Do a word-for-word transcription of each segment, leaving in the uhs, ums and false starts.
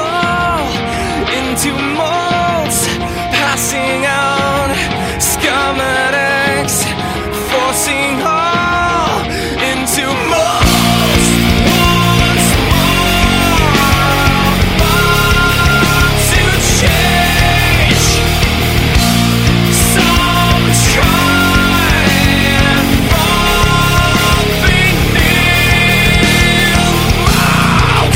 fall into molds, passing out schematics, forcing all into molds. Once more, want to change some kind, fall beneath molds.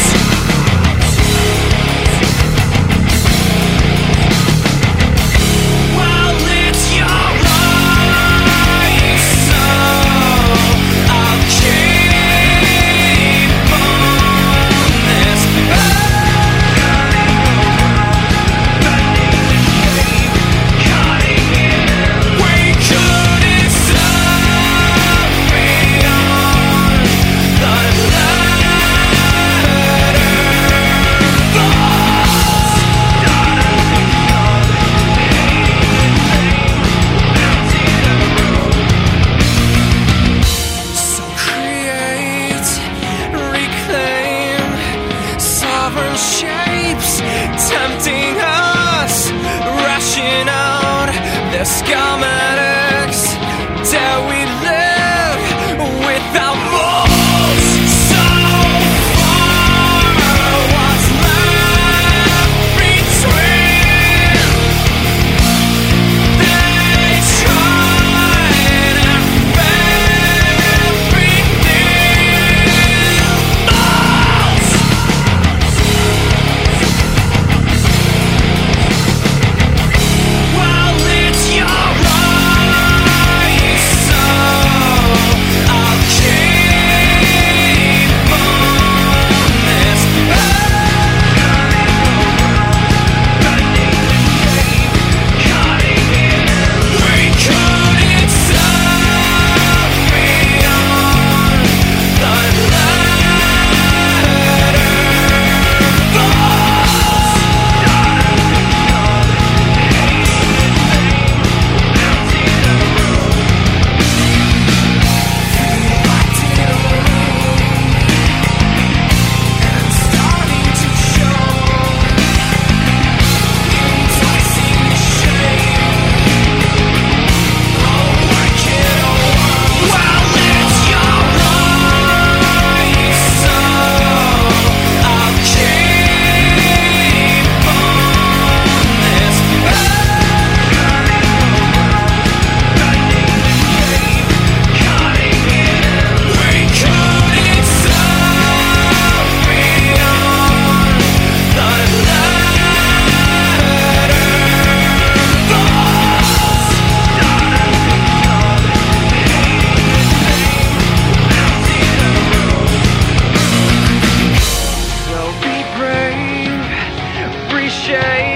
Well, it's your life, so I'll keep on this we couldn't stop beyond the So create, reclaim sovereign shapes, tempting us, rushing out the schematics. Dare we live without molds? So far, what's left between? They tried and fell beneath molds. Well, it's your life, so I'll keep on this we couldn't stop beyond the starting to show enticing shape. Oh, I can't. Well, it's your life, so I'll keep on this we couldn't stop beyond the So be brave, reshape.